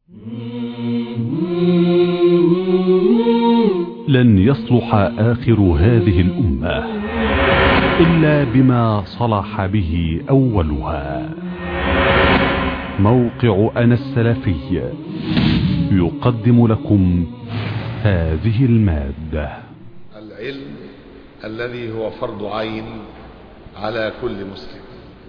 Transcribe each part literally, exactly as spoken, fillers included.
لن يصلح آخر هذه الأمة إلا بما صلح به أولها. موقع أنا السلفي يقدم لكم هذه المادة. العلم الذي هو فرض عين على كل مسلم،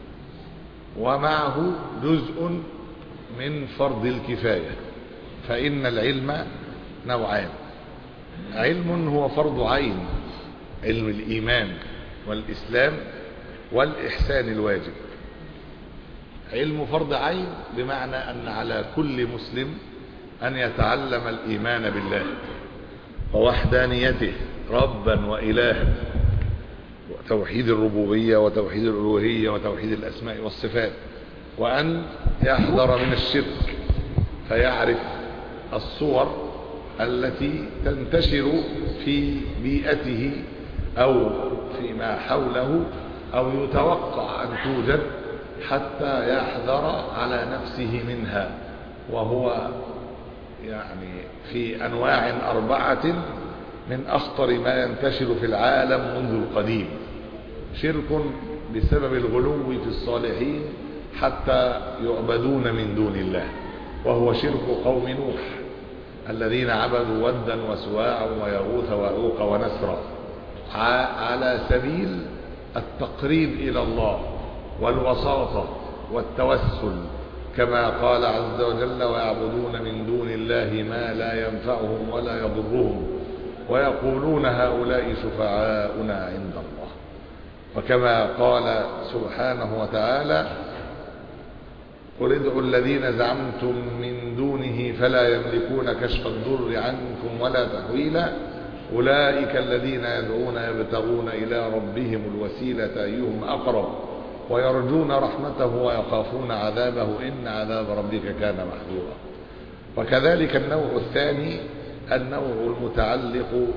ومعه جزء من فرض الكفاية. فإن العلم نوعان: علم هو فرض عين، علم الإيمان والإسلام والإحسان الواجب. علم فرض عين بمعنى أن على كل مسلم أن يتعلم الإيمان بالله ووحدانيته ربا وإلها، وتوحيد الربوبية وتوحيد الألوهية وتوحيد الأسماء والصفات، وأن يحذر من الشرك فيعرف الصور التي تنتشر في بيئته أو فيما حوله أو يتوقع أن توجد، حتى يحذر على نفسه منها. وهو يعني في أنواع أربعة من أخطر ما ينتشر في العالم منذ القديم: شرك بسبب الغلو في الصالحين حتى يعبدون من دون الله، وهو شرك قوم نوح الذين عبدوا ودا وسواعا ويغوث ويعوق ونسرا على سبيل التقريب إلى الله والوساطة والتوسل، كما قال عز وجل: ويعبدون من دون الله ما لا ينفعهم ولا يضرهم ويقولون هؤلاء شفعاؤنا عند الله. وكما قال سبحانه وتعالى: قل ادعوا الذين زعمتم من دونه فلا يملكون كشف الضر عنكم ولا تحويلا أولئك الذين يدعون يبتغون إلى ربهم الوسيلة أيهم أقرب ويرجون رحمته ويخافون عذابه إن عذاب ربك كان محذورا. وكذلك النوع الثاني النوع المتعلق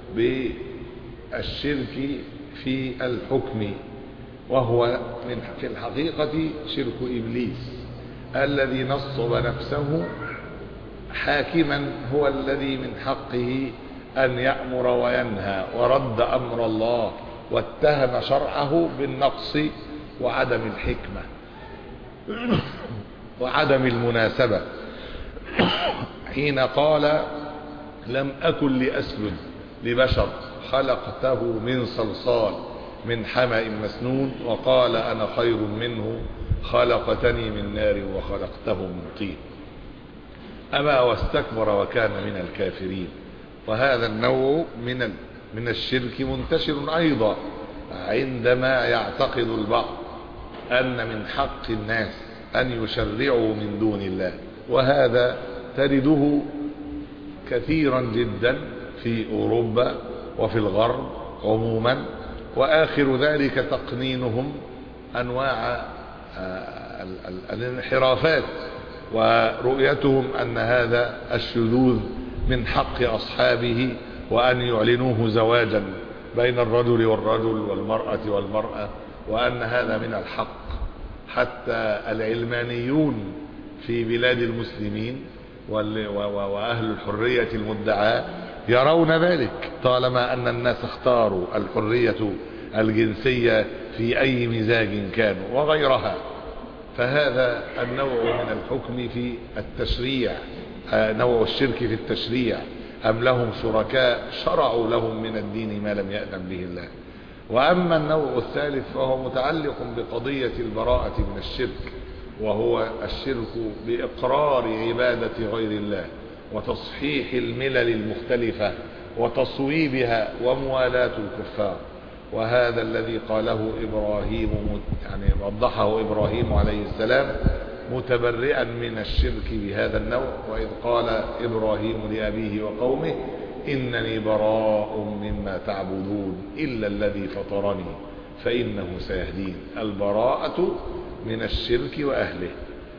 بالشرك في الحكم، وهو من في الحقيقة شرك إبليس الذي نصب نفسه حاكما، هو الذي من حقه أن يأمر وينهى، ورد أمر الله واتهم شرعه بالنقص وعدم الحكمة وعدم المناسبة، حين قال: لم أكن لأسجد لبشر خلقته من صلصال من حمأ مسنون، وقال: أنا خير منه خلقتني من نار وخلقته من طين. أبى واستكبر وكان من الكافرين. وهذا النوع من من الشرك منتشر أيضا عندما يعتقد البعض أن من حق الناس أن يشرعوا من دون الله، وهذا تجده كثيرا جدا في أوروبا وفي الغرب عموما، وآخر ذلك تقنينهم أنواع الانحرافات ورؤيتهم أن هذا الشذوذ من حق أصحابه، وأن يعلنوه زواجا بين الرجل والرجل والمرأة والمرأة، وأن هذا من الحق. حتى العلمانيون في بلاد المسلمين وأهل الحرية المدعاة يرون ذلك، طالما أن الناس اختاروا الحرية الجنسية في أي مزاج كانوا وغيرها. فهذا النوع من الحكم في التشريع، نوع الشرك في التشريع، أم لهم شركاء شرعوا لهم من الدين ما لم يأذن به الله. وأما النوع الثالث فهو متعلق بقضية البراءة من الشرك، وهو الشرك بإقرار عبادة غير الله وتصحيح الملل المختلفة وتصويبها وموالاة الكفار. وهذا الذي قاله إبراهيم، يعني وضحه إبراهيم عليه السلام متبرئا من الشرك بهذا النوع، وإذ قال إبراهيم لأبيه وقومه إنني براء مما تعبدون إلا الذي فطرني فإنه سيهدين. البراءة من الشرك وأهله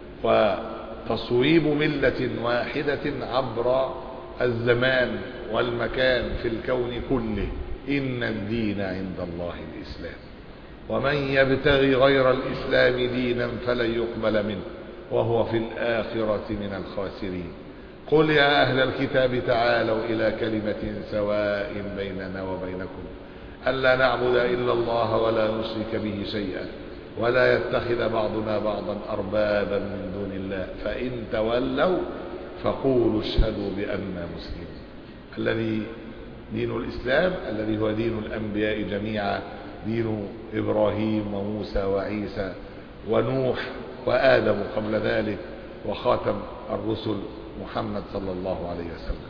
وتصويب ملة واحدة عبر الزمان والمكان في الكون كله. إن الدين عند الله الإسلام ومن يبتغي غير الإسلام دينا فلن يقبل منه وهو في الآخرة من الخاسرين. قل يا أهل الكتاب تعالوا إلى كلمة سواء بيننا وبينكم ألا نعبد إلا الله ولا نشرك به شيئا ولا يتخذ بعضنا بعضا أربابا من دون الله فإن تولوا فقولوا اشهدوا بأننا مسلمون. الذي دين الإسلام الذي هو دين الأنبياء جميعا، دين إبراهيم وموسى وعيسى ونوح وآدم قبل ذلك وخاتم الرسل محمد صلى الله عليه وسلم.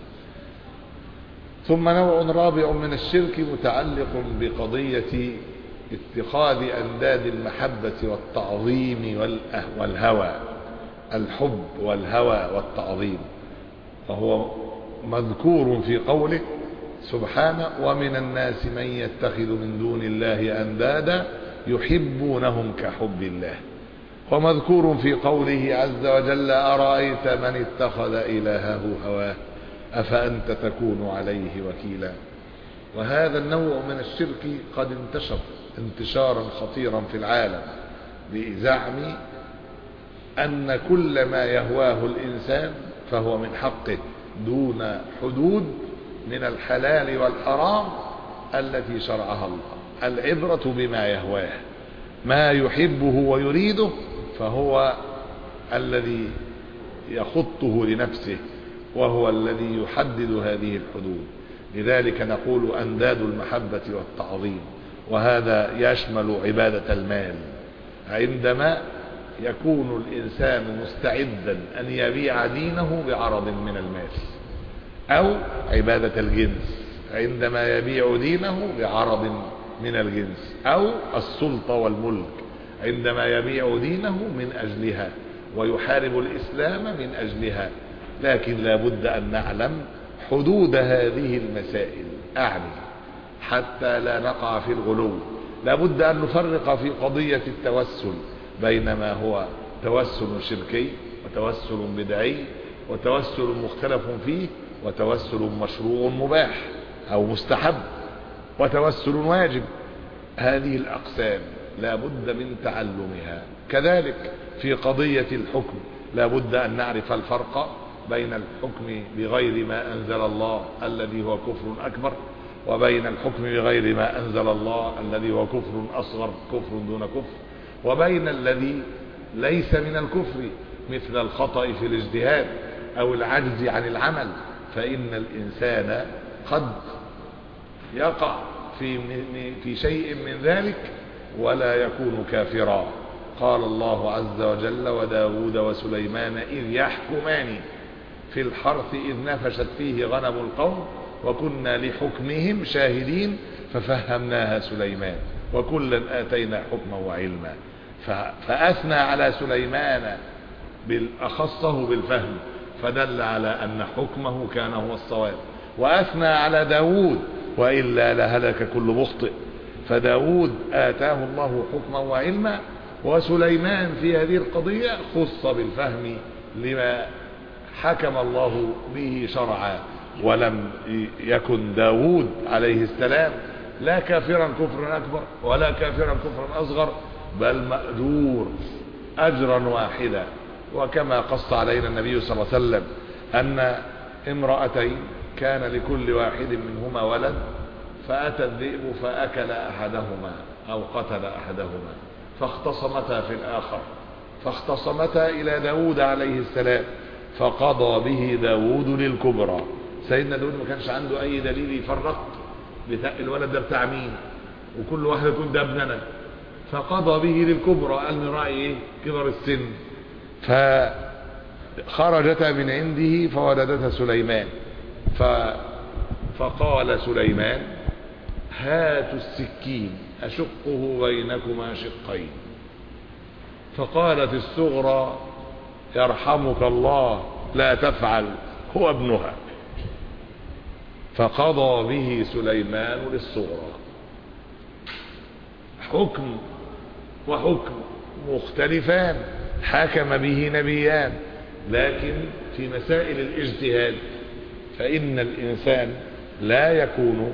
ثم نوع رابع من الشرك متعلق بقضية اتخاذ أنداد المحبة والتعظيم والهوى، الحب والهوى والتعظيم، وهو مذكور في قوله سبحانه ومن الناس من يتخذ من دون الله أندادا يحبونهم كحب الله، ومذكور في قوله عز وجل أرأيت من اتخذ إلهه هواه أفأنت تكون عليه وكيلا. وهذا النوع من الشرك قد انتشر انتشارا خطيرا في العالم بزعم أن كل ما يهواه الإنسان فهو من حقه دون حدود من الحلال والحرام التي شرعها الله. العبرة بما يهواه، ما يحبه ويريده فهو الذي يخطه لنفسه وهو الذي يحدد هذه الحدود. لذلك نقول أنداد المحبة والتعظيم، وهذا يشمل عبادة المال. عندما يكون الإنسان مستعدا أن يبيع دينه بعرض من المال، أو عبادة الجنس عندما يبيع دينه بعرض من الجنس، أو السلطة والملك عندما يبيع دينه من أجلها ويحارب الإسلام من أجلها. لكن لا بد أن نعلم حدود هذه المسائل، أعني حتى لا نقع في الغلو. لا بد أن نفرق في قضية التوسل بين ما هو توسل شركي وتوسل بدعي وتوسل مختلف فيه وتوسل مشروع مباح أو مستحب وتوسل واجب. هذه الأقسام لا بد من تعلمها. كذلك في قضية الحكم لا بد أن نعرف الفرق بين الحكم بغير ما أنزل الله الذي هو كفر أكبر، وبين الحكم بغير ما أنزل الله الذي هو كفر أصغر، كفر دون كفر، وبين الذي ليس من الكفر مثل الخطأ في الاجتهاد أو العجز عن العمل. فإن الإنسان قد يقع في في شيء من ذلك ولا يكون كافرا. قال الله عز وجل وداود وسليمان إذ يحكمان في الحرث إذ نفشت فيه غنم القوم وكنا لحكمهم شاهدين ففهمناها سليمان وكلا آتينا حكما وعلما. فأثنى على سليمان أخصه بالفهم فدل على أن حكمه كان هو الصواب، وأثنى على داود وإلا لهلك كل مخطئ. فداود آتاه الله حكما وعلما، وسليمان في هذه القضية خص بالفهم لما حكم الله به شرعا. ولم يكن داود عليه السلام لا كافرا كفرا أكبر ولا كافرا كفرا أصغر، بل مأجور أجرا واحدا. وكما قص علينا النبي صلى الله عليه وسلم أن امرأتين كان لكل واحد منهما ولد فأتى الذئب فأكل أحدهما أو قتل أحدهما فاختصمتا في الآخر، فاختصمتا إلى داود عليه السلام فقضى به داود للكبرى. سيدنا داود ما كانش عنده أي دليل يفرق الولد ده بتاع مين، وكل واحد يكون ده ابننا، فقضى به للكبرى. قال من رأي ايه كبر السن، فخرجتا من عنده فولدتها سليمان. ف... فقال سليمان هاتوا السكين أشقه بينكما شقين. فقالت الصغرى يرحمك الله لا تفعل هو ابنها، فقضى به سليمان للصغرى. حكم وحكم مختلفان حكم به نبيان، لكن في مسائل الاجتهاد فإن الإنسان لا يكون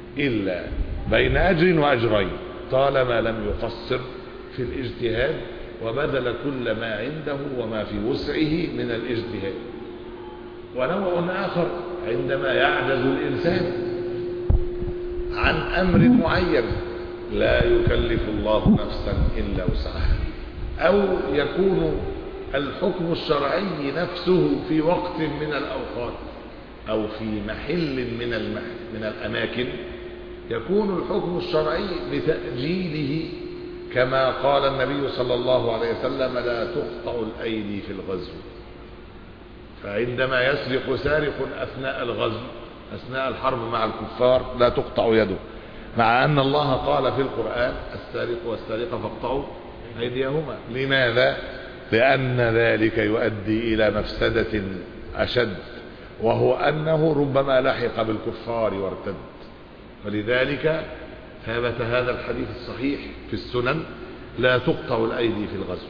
إلا بين أجر وأجرين طالما لم يقصر في الاجتهاد وبذل كل ما عنده وما في وسعه من الاجتهاد. ونوع آخر عندما يعجز الإنسان عن أمر معين لا يكلف الله نفسا إلا وسعها، أو يكون الحكم الشرعي نفسه في وقت من الأوقات أو في محل من من الأماكن يكون الحكم الشرعي بتأجيله، كما قال النبي صلى الله عليه وسلم: لا تقطع الأيدي في الغزو. فعندما يسرق سارق أثناء الغزو أثناء الحرب مع الكفار لا تقطع يده، مع أن الله قال في القرآن: السارق والسارقة فاقطعوا أيديهما. لماذا؟ لأن ذلك يؤدي إلى مفسدة أشد، وهو أنه ربما لحق بالكفار وارتد. ولذلك ثبت هذا الحديث الصحيح في السنن: لا تقطع الأيدي في الغزو.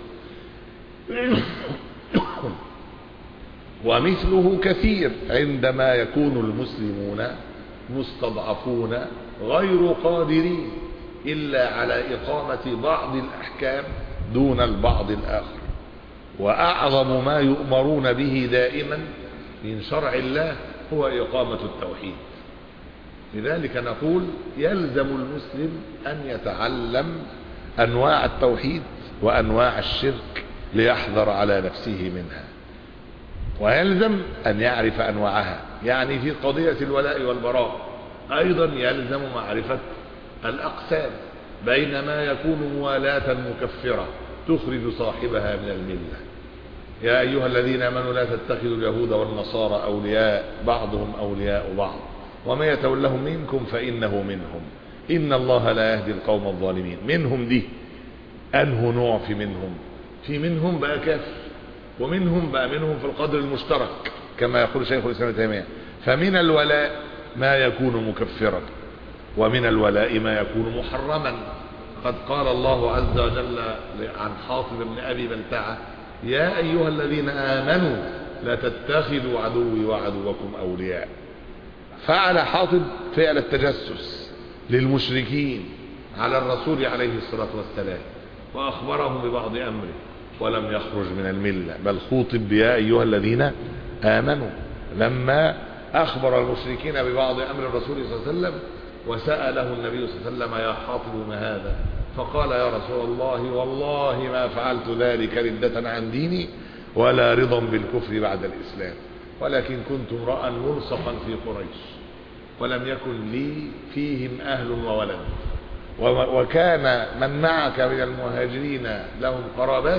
ومثله كثير عندما يكون المسلمون مستضعفون غير قادرين إلا على إقامة بعض الأحكام دون البعض الآخر. وأعظم ما يؤمرون به دائما من شرع الله هو إقامة التوحيد. لذلك نقول: يلزم المسلم أن يتعلم أنواع التوحيد وأنواع الشرك ليحذر على نفسه منها، ويلزم أن يعرف أنواعها. يعني في قضية الولاء والبراء أيضا يلزم معرفة الأقسام، بينما يكون موالاة مكفرة تخرج صاحبها من الملة. يا أيها الذين آمنوا لا تتخذوا اليهود والنصارى أولياء بعضهم أولياء بعض وما يتولهم منكم فإنه منهم إن الله لا يهدي القوم الظالمين. منهم دي أنه نوع في منهم، في منهم بقى كافر، ومنهم بقى منهم في القدر المشترك كما يقول شيخ الإسلام ابن تيمية. فمن الولاء ما يكون مكفرا، ومن الولاء ما يكون محرما. قد قال الله عز وجل عن حاطب بن أبي بلتعة: يا أيها الذين آمنوا لا تتخذوا عدوي وعدوكم أولياء. فعل حاطب فعل التجسس للمشركين على الرسول عليه الصلاة والسلام، وأخبرهم ببعض أمره، ولم يخرج من الملة، بل خوطب يا أيها الذين آمنوا لما أخبر المشركين ببعض أمر الرسول صلى الله عليه وسلم. وسأله النبي صلى الله عليه وسلم: يا حاطب ما هذا؟ فقال: يا رسول الله والله ما فعلت ذلك ردة عن ديني ولا رضا بالكفر بعد الإسلام، ولكن كنت امرأ ملصقا في قريش ولم يكن لي فيهم أهل وولد، وكان من معك من المهاجرين لهم قرابات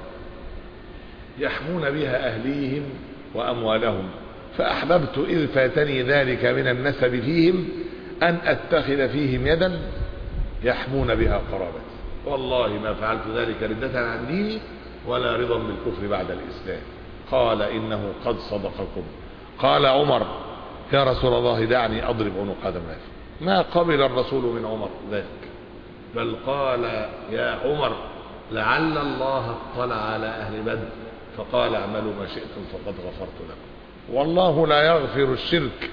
يحمون بها أهليهم وأموالهم، فأحببت إذ فاتني ذلك من النسب فيهم أن أتخذ فيهم يدا يحمون بها قرابتي، والله ما فعلت ذلك ردة عن ديني ولا رضا بالكفر بعد الإسلام. قال: إنه قد صدقكم. قال عمر: يا رسول الله دعني أضرب عنق هذا المنافق. ما قبل الرسول من عمر ذلك، بل قال: يا عمر لعل الله اطلع على أهل بدر فقال: اعملوا ما شئتم فقد غفرت لكم. والله لا يغفر الشرك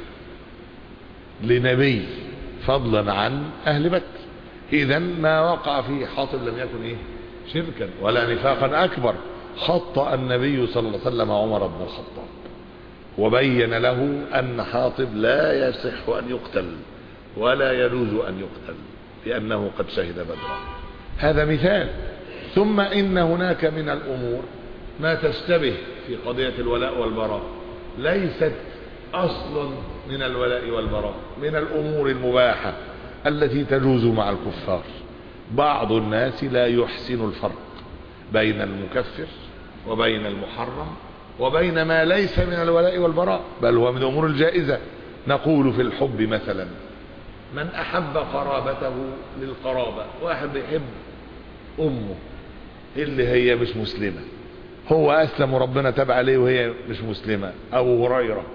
لنبي فضلا عن أهل بدر. إذن ما وقع فيه حاطب لم يكن إيه شركا ولا نفاقا أكبر. خطأ النبي صلى الله عليه وسلم عمر بن الخطاب وبين له أن حاطب لا يصح أن يقتل ولا يجوز أن يقتل لأنه قد شهد بدرا. هذا مثال. ثم إن هناك من الأمور ما تشتبه في قضية الولاء والبراء، ليست أصلا من الولاء والبراء، من الأمور المباحة التي تجوز مع الكفار. بعض الناس لا يحسن الفرق بين المكفر وبين المحرم وبين ما ليس من الولاء والبراء، بل هو من الأمور الجائزة. نقول في الحب مثلا: من أحب قرابته للقرابة، واحد بيحب أمه اللي هي مش مسلمة، هو أسلم وربنا تبع عليه وهي مش مسلمة، أو هريرة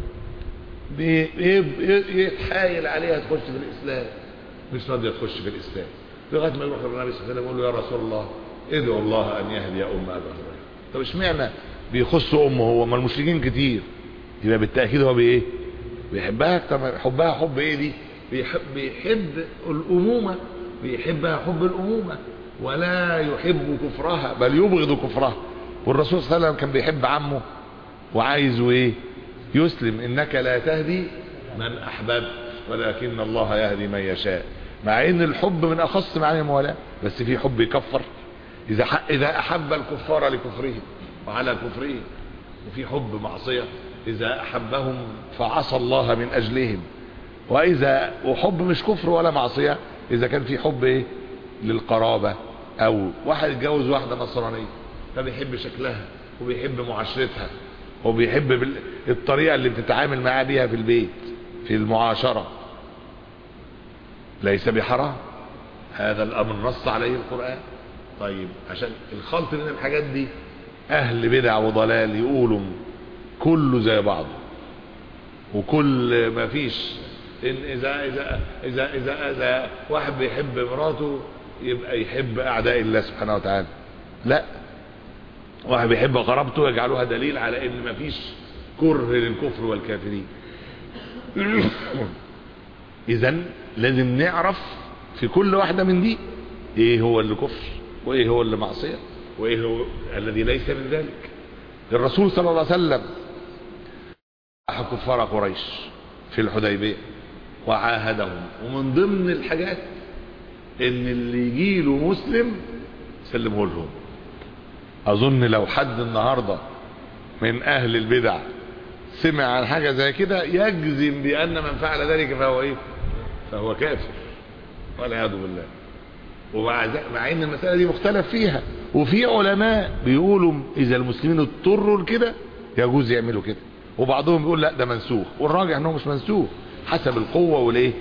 يتحايل عليها تخش في الإسلام، مش راضية تخش في الإسلام، لغاية ما يروح النبي صلى الله عليه وسلم يقول له: يا رسول الله ادعو الله أن يهدي أم أبا هريرة. طب اشمعنى بيخص أمه هو؟ ما المشركين كتير، يبقى بالتأكيد هو بإيه؟ بيحبها. طب حبها حب إيه دي؟ بيحب, بيحب الأمومة، بيحبها حب الأمومة. ولا يحب كفرها بل يبغض كفرها. والرسول صلى الله عليه وسلم كان بيحب عمه وعايزه ايه؟ يسلم. انك لا تهدي من احببت ولكن الله يهدي من يشاء. مع ان الحب من اخص معاني الموالاه، بس في حب يكفر اذا اذا احب الكفار لكفرهم وعلى كفرهم، وفي حب معصيه اذا احبهم فعصى الله من اجلهم. واذا وحب مش كفر ولا معصيه اذا كان في حب ايه؟ للقرابه، او واحد يتجوز واحده نصرانيه فبيحب شكلها وبيحب معاشرتها وبيحب الطريقه اللي بتتعامل معاه بيها في البيت في المعاشره، ليس بحرام. هذا الامر نص عليه القرآن. طيب عشان الخلط من الحاجات دي اهل بدع وضلال يقولوا كله زي بعضه، وكل ما فيش إن إذا إذا إذا إذا إذا واحد بيحب مراته يبقى يحب أعداء الله سبحانه وتعالى. لا، واحد بيحب قرابته يجعلوها دليل على إن ما فيش كره للكفر والكافرين. إذن لازم نعرف في كل واحدة من دي إيه هو اللي كفر وإيه هو اللي معصية وإيه هو الذي ليس من ذلك. الرسول صلى الله عليه وسلم كفار قريش في الحديبية وعاهدهم، ومن ضمن الحاجات ان اللي يجيله مسلم سلمه لهم. اظن لو حد النهاردة من اهل البدع سمع عن حاجة زي كده يجزم بان من فعل ذلك فهو ايه؟ فهو كافر والعياذ بالله. ومع مع ان المسألة دي مختلف فيها، وفي علماء بيقولوا اذا المسلمين اضطروا لكده يجوز يعملوا كده، وبعضهم بيقول لا ده منسوخ، والراجح انه مش منسوخ حسب القوة والايه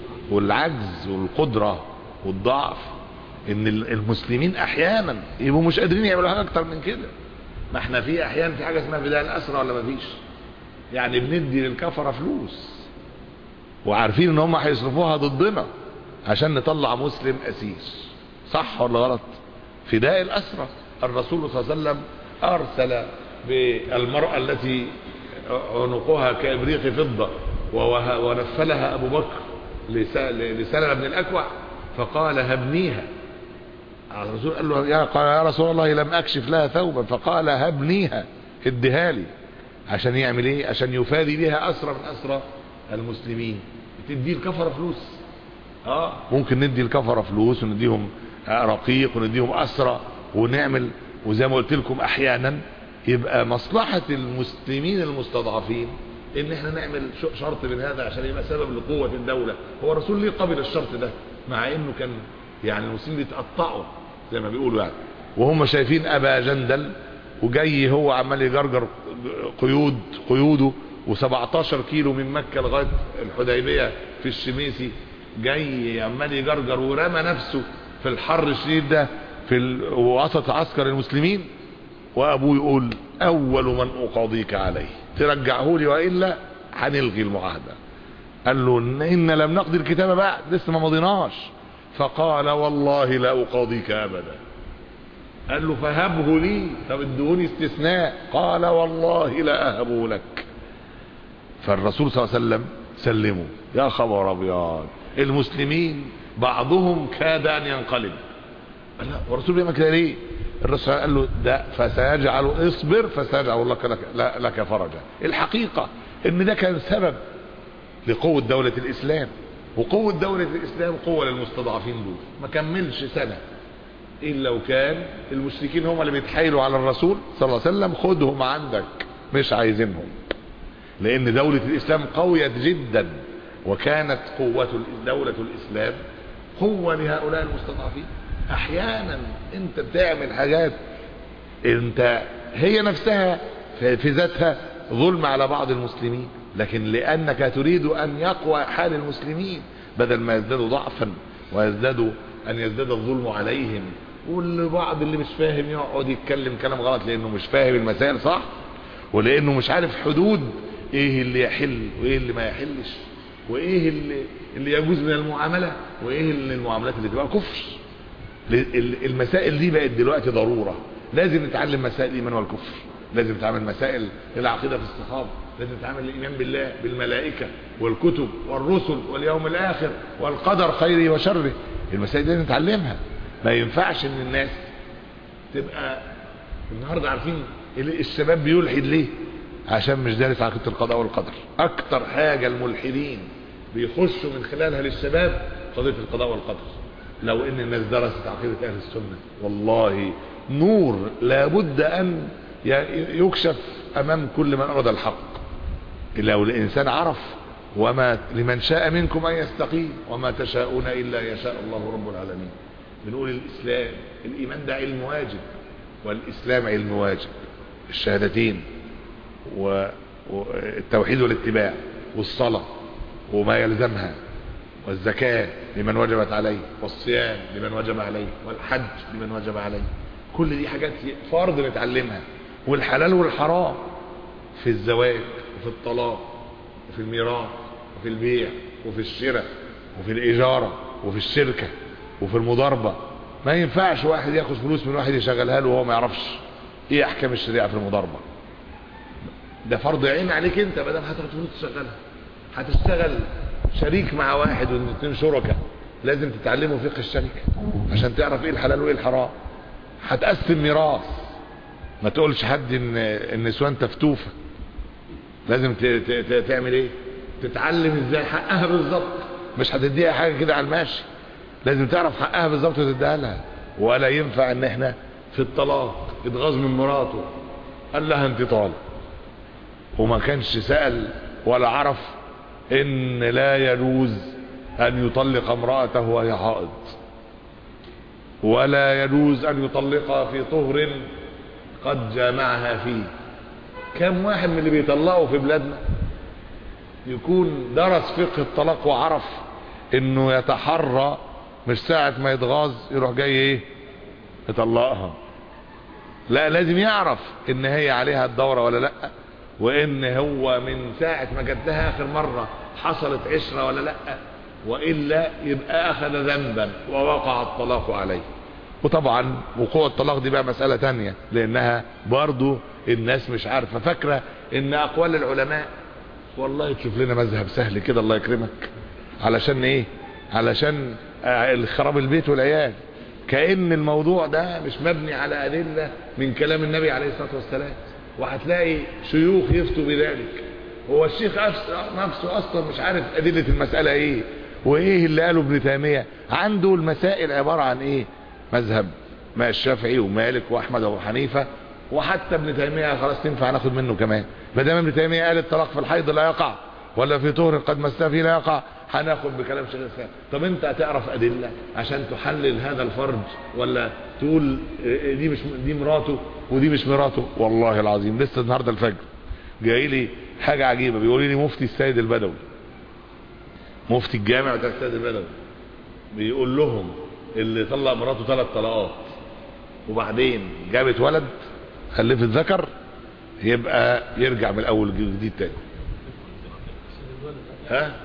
والعجز والقدرة والضعف. ان المسلمين احيانا يبقوا مش قادرين يعملوا حاجة اكتر من كده. ما احنا في احيان في حاجة اسمها فداء الاسرى ولا ما فيش؟ يعني بندي للكفرة فلوس وعارفين ان هم هيصرفوها ضدنا عشان نطلع مسلم اسير، صح ولا غلط؟ فداء الاسرى. الرسول صلى الله عليه وسلم ارسل بالمرأة التي عنقها كابريق فضة ونفلها ابو بكر لسلمة بن الاكوع فقال هبنيها. الرسول قال له يا قال يا رسول الله لم اكشف لها ثوبا، فقال هبنيها اديها لي. عشان يعمل ايه؟ عشان يفادي بها اسرى من اسرى المسلمين. تدي الكفرة فلوس، اه ممكن ندي الكفرة فلوس ونديهم رقيق ونديهم اسرى ونعمل. وزي ما قلت لكم احيانا يبقى مصلحة المسلمين المستضعفين ان احنا نعمل شرط من هذا عشان يبقى سبب لقوة الدولة. هو الرسول ليه قبل الشرط ده مع انه كان يعني المسلمين بيتقطعوا زي ما بيقولوا يعني، وهم شايفين ابا جندل وجاي هو عمال يجرجر قيود قيوده وسبعتاشر كيلو من مكة لغاية الحديبية في الشميسي، جاي عمال يجرجر ورمى نفسه في الحر الشديد ده في وسط عسكر المسلمين، وابوه يقول اول من اقاضيك عليه ترجعه لي والا هنلغي المعاهده. قال له ان لم نقضي الكتاب بعد لسه ما مضيناش. فقال والله لا اقاضيك ابدا. قال له فهبه لي، طب ادوني استثناء. قال والله لا اهبه لك. فالرسول صلى الله عليه وسلم سلمه. يا خبر ابيض، المسلمين بعضهم كاد ان ينقلب. لا والرسول بيعمل كده ليه؟ الرسول قال له ده فسيجعل اصبر فسيجعل لك لك, لك فرجا. الحقيقة ان ده كان سبب لقوة دولة الاسلام، وقوة دولة الاسلام قوة للمستضعفين دول. ما كملش سنة الا وكان المشركين هم اللي بيتحايلوا على الرسول صلى الله عليه وسلم خدهم عندك مش عايزينهم، لان دولة الاسلام قوية جدا، وكانت قوة دولة الاسلام قوة لهؤلاء المستضعفين. احيانا انت بتعمل حاجات انت هي نفسها في ذاتها ظلم على بعض المسلمين، لكن لانك تريد ان يقوى حال المسلمين بدل ما يزدادوا ضعفا ويزدادوا ان يزداد الظلم عليهم. والبعض اللي مش فاهم يقعد يتكلم كلام غلط لانه مش فاهم المسائل صح، ولانه مش عارف حدود ايه اللي يحل وايه اللي ما يحلش، وايه اللي, اللي يجوز من المعاملة وايه اللي المعاملات اللي تبقى كفر. المسائل دي بقت دلوقتي ضرورة. لازم نتعلم مسائل الايمان والكفر، لازم نتعلم مسائل العقيدة في الصحابة، لازم نتعلم الايمان بالله بالملائكة والكتب والرسل واليوم الاخر والقدر خيره وشره. المسائل دي نتعلمها ما ينفعش ان الناس تبقى النهارده عارفين الشباب بيلحد ليه؟ عشان مش دارس عقيدة القضاء والقدر. اكتر حاجة الملحدين بيخشوا من خلالها للشباب قضية القضاء والقدر. لو ان الناس درست عقيدة اهل السنة والله نور لابد ان يكشف امام كل من اراد الحق. لو الانسان عرف وما لمن شاء منكم ان يستقيم وما تشاءون الا يشاء الله رب العالمين. بنقول الاسلام الايمان ده علم واجب والاسلام علم واجب، الشهادتين والتوحيد والاتباع والصلاة وما يلزمها والزكاة لمن وجبت عليه والصيام لمن وجب عليه والحج لمن وجب عليه. كل دي حاجات فرض نتعلمها. والحلال والحرام في الزواج وفي الطلاق وفي الميراث وفي البيع وفي الشراء وفي الإجارة وفي الشركة وفي المضاربة. ما ينفعش واحد ياخد فلوس من واحد يشغلها له وهو ما يعرفش ايه احكام الشريعة في المضاربة. ده فرض عين عليك انت، ما دام هتاخد فلوس تشغلها. هتشتغل شريك مع واحد واثنين شركاء لازم تتعلموا فقه الشركة عشان تعرف ايه الحلال وايه الحرام. هتقسم ميراث ما تقولش حد ان النسوان تفتوفة، لازم تعمل ايه؟ تتعلم ازاي حقها بالظبط. مش هتديها حاجة كده على الماشي، لازم تعرف حقها بالظبط وتديها لها. ولا ينفع ان احنا في الطلاق اتغاظ من مراته قال لها انت طالق وما كانش سأل ولا عرف ان لا يجوز ان يطلق امرأته وهي حائض، ولا يجوز ان يطلقها في طهر قد جامعها فيه. كم واحد من اللي بيطلقوا في بلادنا يكون درس فقه الطلاق وعرف انه يتحرى مش ساعة ما يتغاظ يروح جاي ايه يطلقها، لا لازم يعرف ان هي عليها الدورة ولا لا، وان هو من ساعة ما جت لها اخر مرة حصلت عشرة ولا لا، وإلا يبقى اخذ ذنبا ووقع الطلاق عليه. وطبعا وقوع الطلاق دي بقى مسألة تانية، لانها برضو الناس مش عارفة، فاكرة ان اقوال العلماء والله تشوف لنا مذهب سهل كده الله يكرمك علشان ايه؟ علشان خراب البيت والعيال. كأن الموضوع ده مش مبني على أدلة من كلام النبي عليه الصلاة والسلام. وهتلاقي شيوخ يفتوا بذلك، هو الشيخ نفسه اصلا مش عارف أدلة المسألة ايه وايه اللي قاله ابن تيمية. عنده المسائل عبارة عن ايه؟ مذهب ما الشافعي ومالك واحمد وابو حنيفة، وحتى ابن تيمية خلاص تنفع ناخد منه كمان، ما دام ابن تيمية قال الطلاق في الحيض لا يقع ولا في طهر قد مساه فيه لا يقع، هناخد بكلام شيخ الاسلام. طب انت هتعرف ادله عشان تحلل هذا الفرج، ولا تقول دي مش دي مراته ودي مش مراته؟ والله العظيم لسه النهارده الفجر جاي لي حاجه عجيبه، بيقول لي مفتي السيد البدوي، مفتي الجامع بتاع السيد البدوي، بيقول لهم اللي طلق مراته ثلاث طلقات وبعدين جابت ولد خلفت ذكر يبقى يرجع من الاول جديد تاني. ها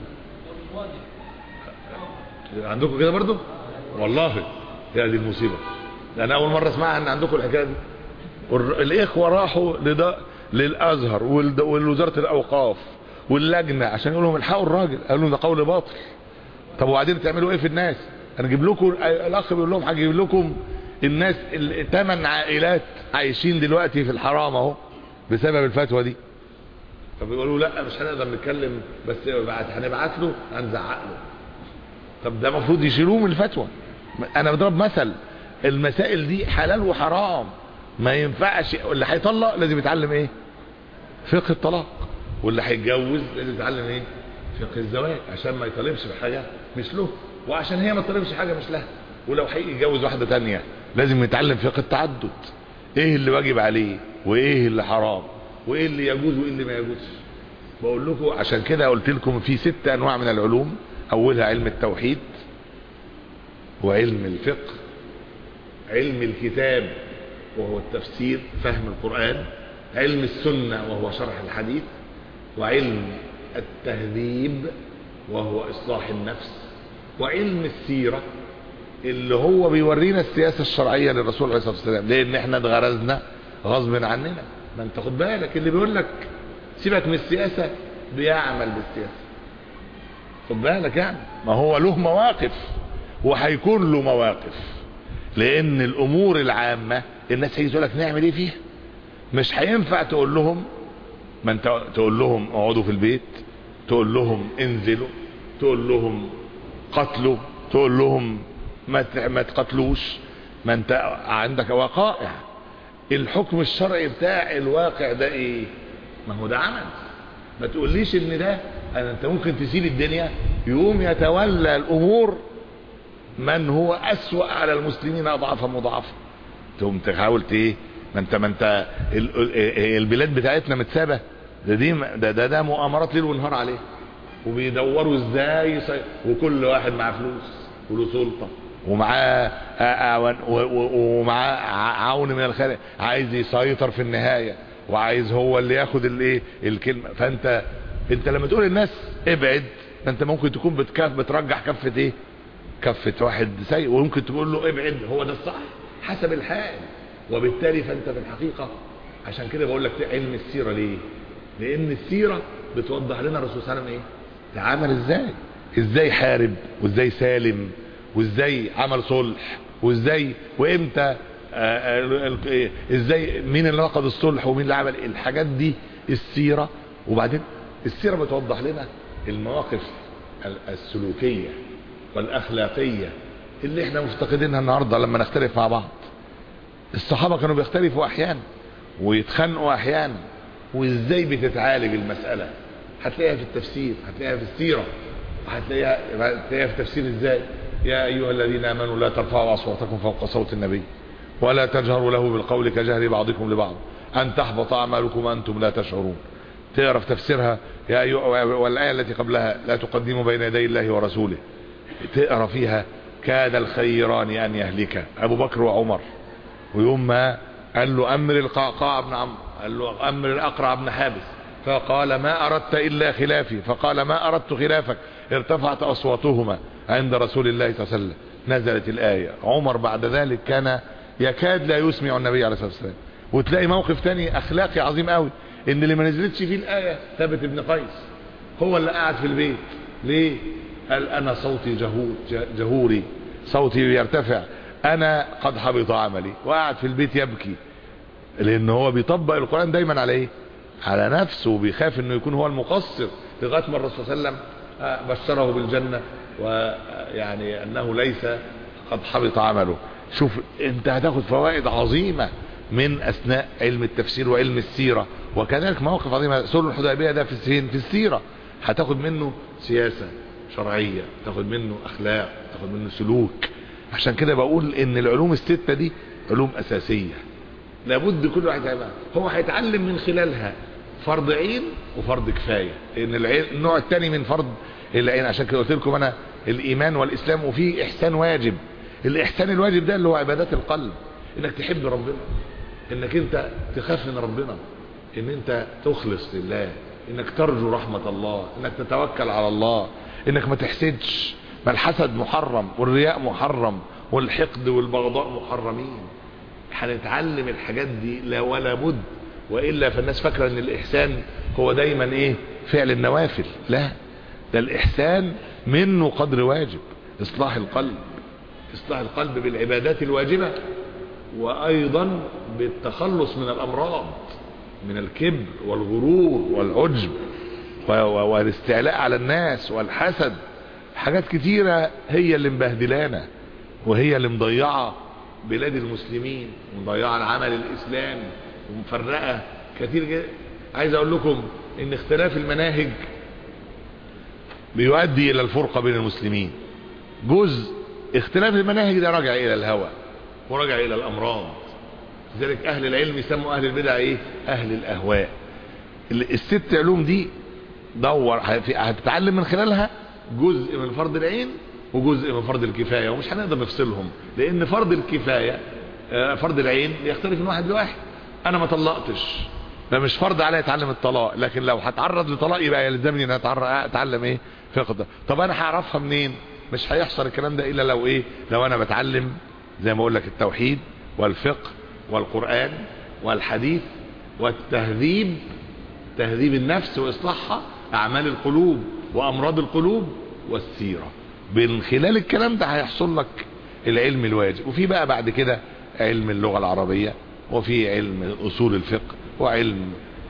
عندكم كده برضو؟ والله هي دي المصيبه، لان اول مره اسمعها ان عندكم الحكايه دي. الاخوه راحوا لده للازهر ولوزاره الاوقاف واللجنه عشان يقول لهم الحقوا الراجل، قالوا لهم ده قول باطل. طب وبعدين تعملوا ايه في الناس؟ انا اجيب لكم الاخ بيقول لهم هجيب لكم الناس الثمان عائلات عايشين دلوقتي في الحرام اهو بسبب الفتوى دي. فبيقولوا لا مش هنقدر نتكلم، بس هنبعت له هنزعق له. طب ده المفروض يشيلوه من الفتوى. انا بضرب مثل، المسائل دي حلال وحرام، ما ينفعش. اللي هيطلق لازم يتعلم ايه؟ فقه الطلاق، واللي هيتجوز لازم يتعلم ايه؟ فقه الزواج، عشان ما يطالبش بحاجه مش له، وعشان هي ما تطالبش حاجه مش لها. ولو هيتجوز واحده تانية لازم يتعلم فقه التعدد، ايه اللي واجب عليه وايه اللي حرام وايه اللي يجوز وايه اللي ما يجوزش. بقول لكم عشان كده قلت لكم في ست انواع من العلوم، اولها علم التوحيد وعلم الفقه، علم الكتاب وهو التفسير فهم القرآن، علم السنة وهو شرح الحديث، وعلم التهذيب وهو اصلاح النفس، وعلم السيرة اللي هو بيورينا السياسة الشرعية للرسول عليه الصلاة والسلام، لان احنا اتغرزنا غصب عننا. ما انت خد بالك اللي بيقول لك سيبك من السياسة بيعمل بالسياسة، خد بالك يعني، ما هو له مواقف وهيكون له مواقف لان الامور العامة الناس هيجي لك نعمل ايه فيها، مش هينفع تقول لهم، ما انت تقول لهم اقعدوا في البيت، تقول لهم انزلوا، تقول لهم قتلوا، تقول لهم ما ما تقتلوش، ما انت عندك وقائع. الحكم الشرعي بتاع الواقع ده ايه؟ ما هو ده عمل. ما تقوليش ان ده انت ممكن تسيب الدنيا يقوم يتولى الامور من هو اسوأ على المسلمين اضعافا مضاعفة، تقوم تحاول ايه؟ ما انت ما انت البلاد بتاعتنا متسابه، ده دي ده ده, ده مؤامرات ليل ونهار عليه، وبيدوروا ازاي صي... وكل واحد معاه فلوس وله سلطه ومعاه ومعاه عون من الخارج، عايز يسيطر في النهايه، وعايز هو اللي ياخد الايه الكلمه. فانت انت لما تقول للناس ابعد، انت ممكن تكون بتكف بترجح كفه ايه؟ كفه واحد سيء، وممكن تقول له ابعد هو ده الصح حسب الحال. وبالتالي فانت في الحقيقه، عشان كده بقول لك علم السيره ليه؟ لان السيره بتوضح لنا الرسول صلى الله عليه وسلم ايه؟ تعامل ازاي؟ ازاي حارب، وازاي سالم، وازاي عمل صلح، وازاي وامتى ازاي مين اللي نقض الصلح ومين اللي عمل الحاجات دي السيره. وبعدين السيره بتوضح لنا المواقف السلوكيه والاخلاقيه اللي احنا مفتقدينها النهارده لما نختلف مع بعض. الصحابه كانوا بيختلفوا احيانا ويتخانقوا احيانا، وازاي بتتعالج المساله؟ هتلاقيها في التفسير، هتلاقيها في السيره، هتلاقيها هتلاقيها في تفسير ازاي؟ يا ايها الذين امنوا لا ترفعوا اصواتكم فوق صوت النبي ولا تجهروا له بالقول كجهر بعضكم لبعض ان تحبط اعمالكم وانتم لا تشعرون. تقرا في تفسيرها يا ايها، والايه التي قبلها لا تقدموا بين يدي الله ورسوله، تقرا فيها كاد الخيران ان يهلك ابو بكر وعمر، ويوم ما قال له امر القعقاع بن عمرو، قال له امر الاقرع بن حابس، فقال ما اردت الا خلافي، فقال ما اردت خلافك، ارتفعت اصواتهما عند رسول الله صلى الله عليه وسلم، نزلت الايه. عمر بعد ذلك كان يكاد لا يسمع النبي عليه الصلاه والسلام. وتلاقي موقف تاني اخلاقي عظيم قوي، ان اللي ما نزلتش فيه الايه ثابت بن قيس، هو اللي قاعد في البيت. ليه؟ قال انا صوتي جهور جهوري، صوتي يرتفع، انا قد حبط عملي، وقاعد في البيت يبكي، لان هو بيطبق القرآن دايما على ايه؟ على نفسه، وبيخاف انه يكون هو المقصر، لغايه ما الرسول صلى الله عليه وسلم بشره بالجنه، ويعني انه ليس قد حبط عمله. شوف انت هتاخد فوائد عظيمه من اثناء علم التفسير وعلم السيره، وكذلك مواقف عظيمه. صلح الحديبيه ده في في السيره، هتاخد منه سياسه شرعيه، تاخد منه اخلاق، تاخد منه سلوك. عشان كده بقول ان العلوم الستة دي علوم اساسية لابد كل واحد يعملها. هو هيتعلم من خلالها فرض عين وفرض كفاية، لان العين النوع الثاني من فرض العين. عشان كده قلت لكم انا الايمان والاسلام، وفيه احسان واجب. الاحسان الواجب ده اللي هو عبادات القلب، انك تحب ربنا، انك انت تخاف من ربنا، ان انت تخلص لله، انك ترجو رحمة الله، انك تتوكل على الله، انك ما تحسدش. ما الحسد محرم، والرياء محرم، والحقد والبغضاء محرمين. هنتعلم الحاجات دي لا ولا بد، وإلا فالناس فاكرة ان الإحسان هو دايما ايه؟ فعل النوافل. لا، ده الإحسان منه قدر واجب، إصلاح القلب، إصلاح القلب بالعبادات الواجبة، وأيضا بالتخلص من الأمراض، من الكبر والغرور والعجب والاستعلاء على الناس والحسد. حاجات كتيرة هي اللي مبهدلانا، وهي اللي مضيعة بلاد المسلمين، ومضيعة العمل الإسلامي، ومفرقة كتير جدا. عايز اقول لكم ان اختلاف المناهج بيؤدي الى الفرقة بين المسلمين. جزء اختلاف المناهج ده راجع الى الهوى، وراجع الى الامراض. لذلك اهل العلم يسموا اهل البدع ايه؟ اهل الاهواء. الست علوم دي دور هتتعلم من خلالها جزء من فرض العين وجزء من فرض الكفاية، ومش هنقدر نفصلهم، لان فرض الكفاية فرض العين يختلف من واحد لواحد. انا ما طلقتش، ده مش فرض عليا اتعلم الطلاق، لكن لو هتعرض لطلاق يبقى يلزمني ان انا اتعلم ايه؟ فقه. طب انا هعرفها منين؟ مش هيحصل الكلام ده الا لو ايه؟ لو انا بتعلم زي ما اقول لك التوحيد والفقه والقرآن والحديث والتهذيب، تهذيب النفس واصلاحها، اعمال القلوب وامراض القلوب والسيرة. من خلال الكلام ده هيحصل لك العلم الواجب. وفي بقى بعد كده علم اللغة العربية، وفي علم اصول الفقه، وعلم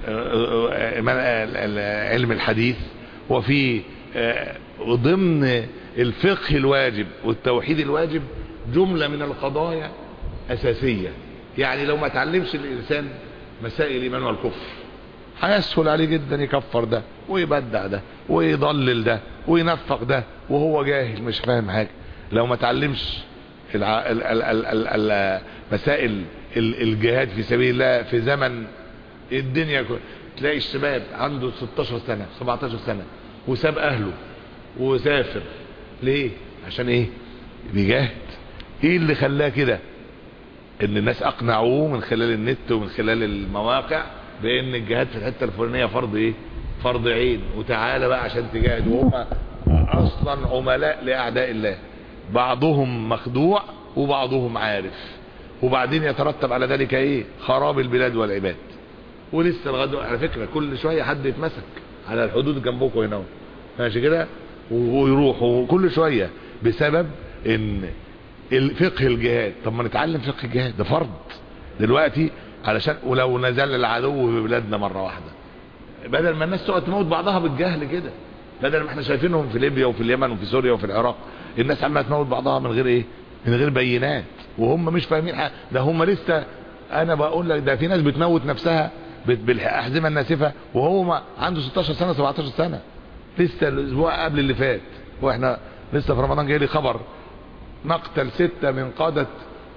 علم الحديث، وفي ضمن الفقه الواجب والتوحيد الواجب جملة من القضايا اساسية. يعني لو ما تعلمش الانسان مسائل الايمان والكفر هيسهل عليه جدا يكفر ده ويبدع ده ويضلل ده وينفق ده وهو جاهل مش فاهم حاجة. لو ما تعلمش الع... ال... ال... ال... ال... مسائل الجهاد في سبيل الله في زمن الدنيا كل... تلاقي الشباب عنده ستاشر سنة سبعتاشر سنة وساب اهله وسافر. ليه؟ عشان ايه؟ بيجاهد. ايه اللي خلاه كده؟ ان الناس اقنعوه من خلال النت ومن خلال المواقع بان الجهاد في الحته الفلانيه فرض ايه؟ فرض عين، وتعالى بقى عشان تجاهد. وهم اصلا عملاء لاعداء الله، بعضهم مخدوع وبعضهم عارف، وبعدين يترتب على ذلك ايه؟ خراب البلاد والعباد. ولسه لغايه على فكره كل شويه حد يتمسك على الحدود جنبكم هنا ماشي كده ويروحوا كل شويه بسبب ان الفقه الجهاد. طب ما نتعلم فقه الجهاد، ده فرض دلوقتي علشان ولو نزل العدو في بلادنا مره واحده، بدل ما الناس تقعد تموت بعضها بالجهل كده، بدل ما احنا شايفينهم في ليبيا وفي اليمن وفي سوريا وفي العراق الناس عماله تموت بعضها من غير ايه؟ من غير بينات، وهم مش فاهمين حاجه. ده هم لسه، انا بقول لك ده في ناس بتموت نفسها بالاحزمه الناسفه وهو عنده ستاشر سنه سبعتاشر سنه. لسه الاسبوع قبل اللي فات واحنا لسه في رمضان جاي لي خبر مقتل ستة من قادة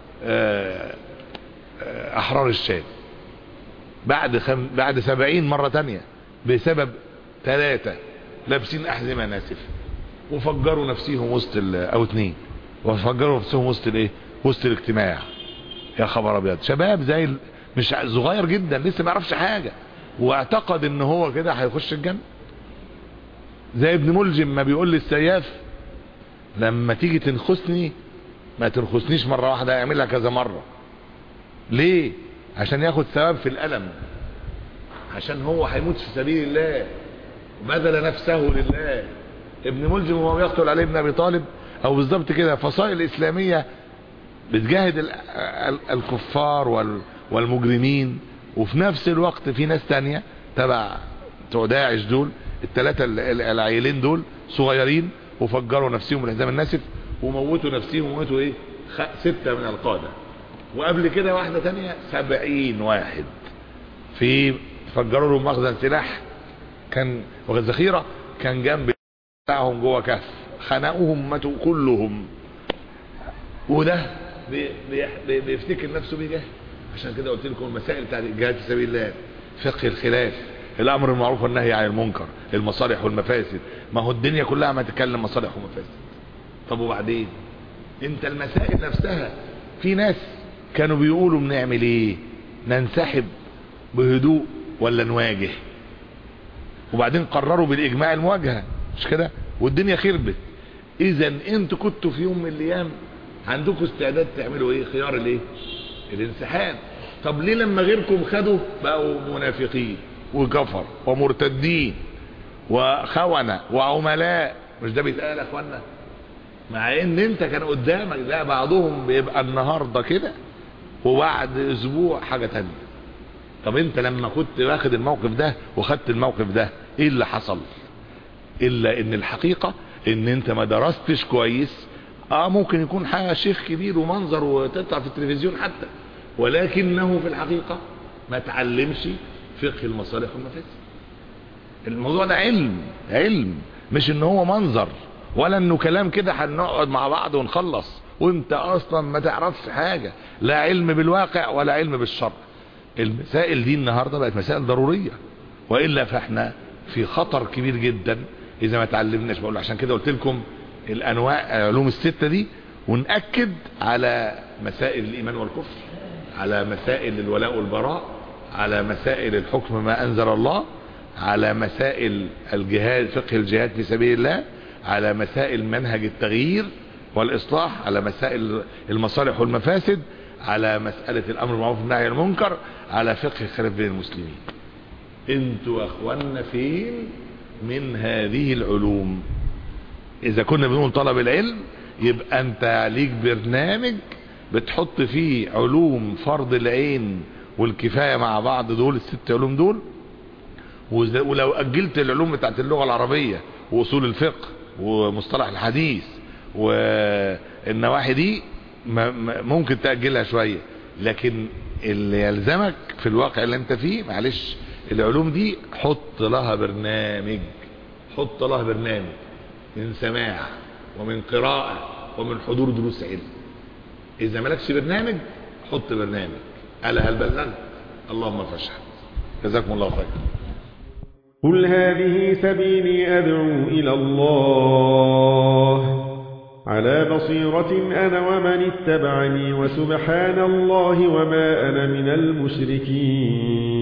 احرار الشام بعد خم... بعد سبعين مرة تانية بسبب ثلاثة لابسين احزمة ناسفة وفجروا نفسهم وسط ال... او اتنين وفجروا نفسهم وسط الايه؟ وسط الاجتماع. يا خبر ابيض، شباب زي ال... مش صغير جدا لسه ما يعرفش حاجة واعتقد ان هو كده هيخش الجنة. زي ابن ملجم ما بيقول للسياف لما تيجي تنخسني ما تنخسنيش مرة واحدة، اعملها كذا مرة. ليه؟ عشان ياخد ثواب في الألم، عشان هو هيموت في سبيل الله بذل نفسه لله. ابن ملجم وهو بيقتل علي ابن ابي طالب او بالضبط كده فصائل اسلامية بتجاهد الكفار والمجرمين، وفي نفس الوقت في ناس تانية تبع بتوع داعش دول الثلاثة العيلين دول صغيرين وفجروا نفسهم بالحزام الناسف وموتوا نفسهم وموتوا ايه؟ ستة من القادة. وقبل كده واحدة تانية سبعين واحد في فجروا لهم مخزن سلاح كان وذخيرة كان جنب بتاعهم جوه كهف، خنقوهم ماتوا كلهم. وده بي بي بيفتكر نفسه بيجاهد. عشان كده قلت لكم المسائل بتاعت الجهاد في سبيل الله، فقه الخلاف، الامر بالمعروف والنهي عن المنكر، المصالح والمفاسد. ما هو الدنيا كلها ما تتكلم مصالح ومفاسد. طب وبعدين انت المسائل نفسها في ناس كانوا بيقولوا بنعمل ايه؟ ننسحب بهدوء ولا نواجه؟ وبعدين قرروا بالاجماع المواجهه، مش كده؟ والدنيا خربت. اذا انتوا كنتوا في يوم من الايام عندكم استعداد تعملوا ايه؟ خيار الايه؟ الانسحاب. طب ليه لما غيركم خدوا بقوا منافقين وكفر ومرتدين وخونة وعملاء؟ مش ده بيتقال يا اخوانا؟ مع ان انت كان قدامك لا بعضهم بيبقى النهاردة كده وبعد اسبوع حاجة تانية. طب انت لما كنت واخد الموقف ده وخدت الموقف ده ايه اللي حصل؟ الا ان الحقيقة ان انت ما درستش كويس. اه ممكن يكون حاجة شيخ كبير ومنظر وتطلع في التلفزيون حتى، ولكنه في الحقيقة ما تعلمش فقه المصالح والمفاسد. الموضوع ده علم علم مش ان هو منظر ولا انه كلام كده هنقعد مع بعض ونخلص وانت اصلا ما تعرفش حاجة، لا علم بالواقع ولا علم بالشرع. المسائل دي النهاردة بقت مسائل ضرورية، وإلا فاحنا في خطر كبير جدا اذا ما تعلمناش. بقول عشان كده قلت لكم الانواع العلوم الستة دي، ونأكد على مسائل الايمان والكفر، على مسائل الولاء والبراء، على مسائل الحكم ما انزل الله، على مسائل الجهاد فقه الجهاد في سبيل الله، على مسائل منهج التغيير والاصلاح، على مسائل المصالح والمفاسد، على مسألة الامر بالمعروف والنهي عن المنكر، على فقه الخلاف بين المسلمين. انتوا اخواننا فين من هذه العلوم؟ اذا كنا بنقول طلب العلم يبقى انت ليك برنامج بتحط فيه علوم فرض العين والكفاية مع بعض، دول الست علوم دول. ولو اجلت العلوم بتاعت اللغة العربية واصول الفقه ومصطلح الحديث والنواحي دي ممكن تأجلها شوية، لكن اللي يلزمك في الواقع اللي انت فيه معلش العلوم دي حط لها برنامج، حط لها برنامج من سماع ومن قراءة ومن حضور دروس علم. اذا مالكش برنامج حط برنامج. ألا هل بلغت؟ اللهم فاشهد. جزاكم الله خيرا. قل هذه سبيلي أدعو إلى الله على بصيرة أنا ومن اتبعني، وسبحان الله وما أنا من المشركين.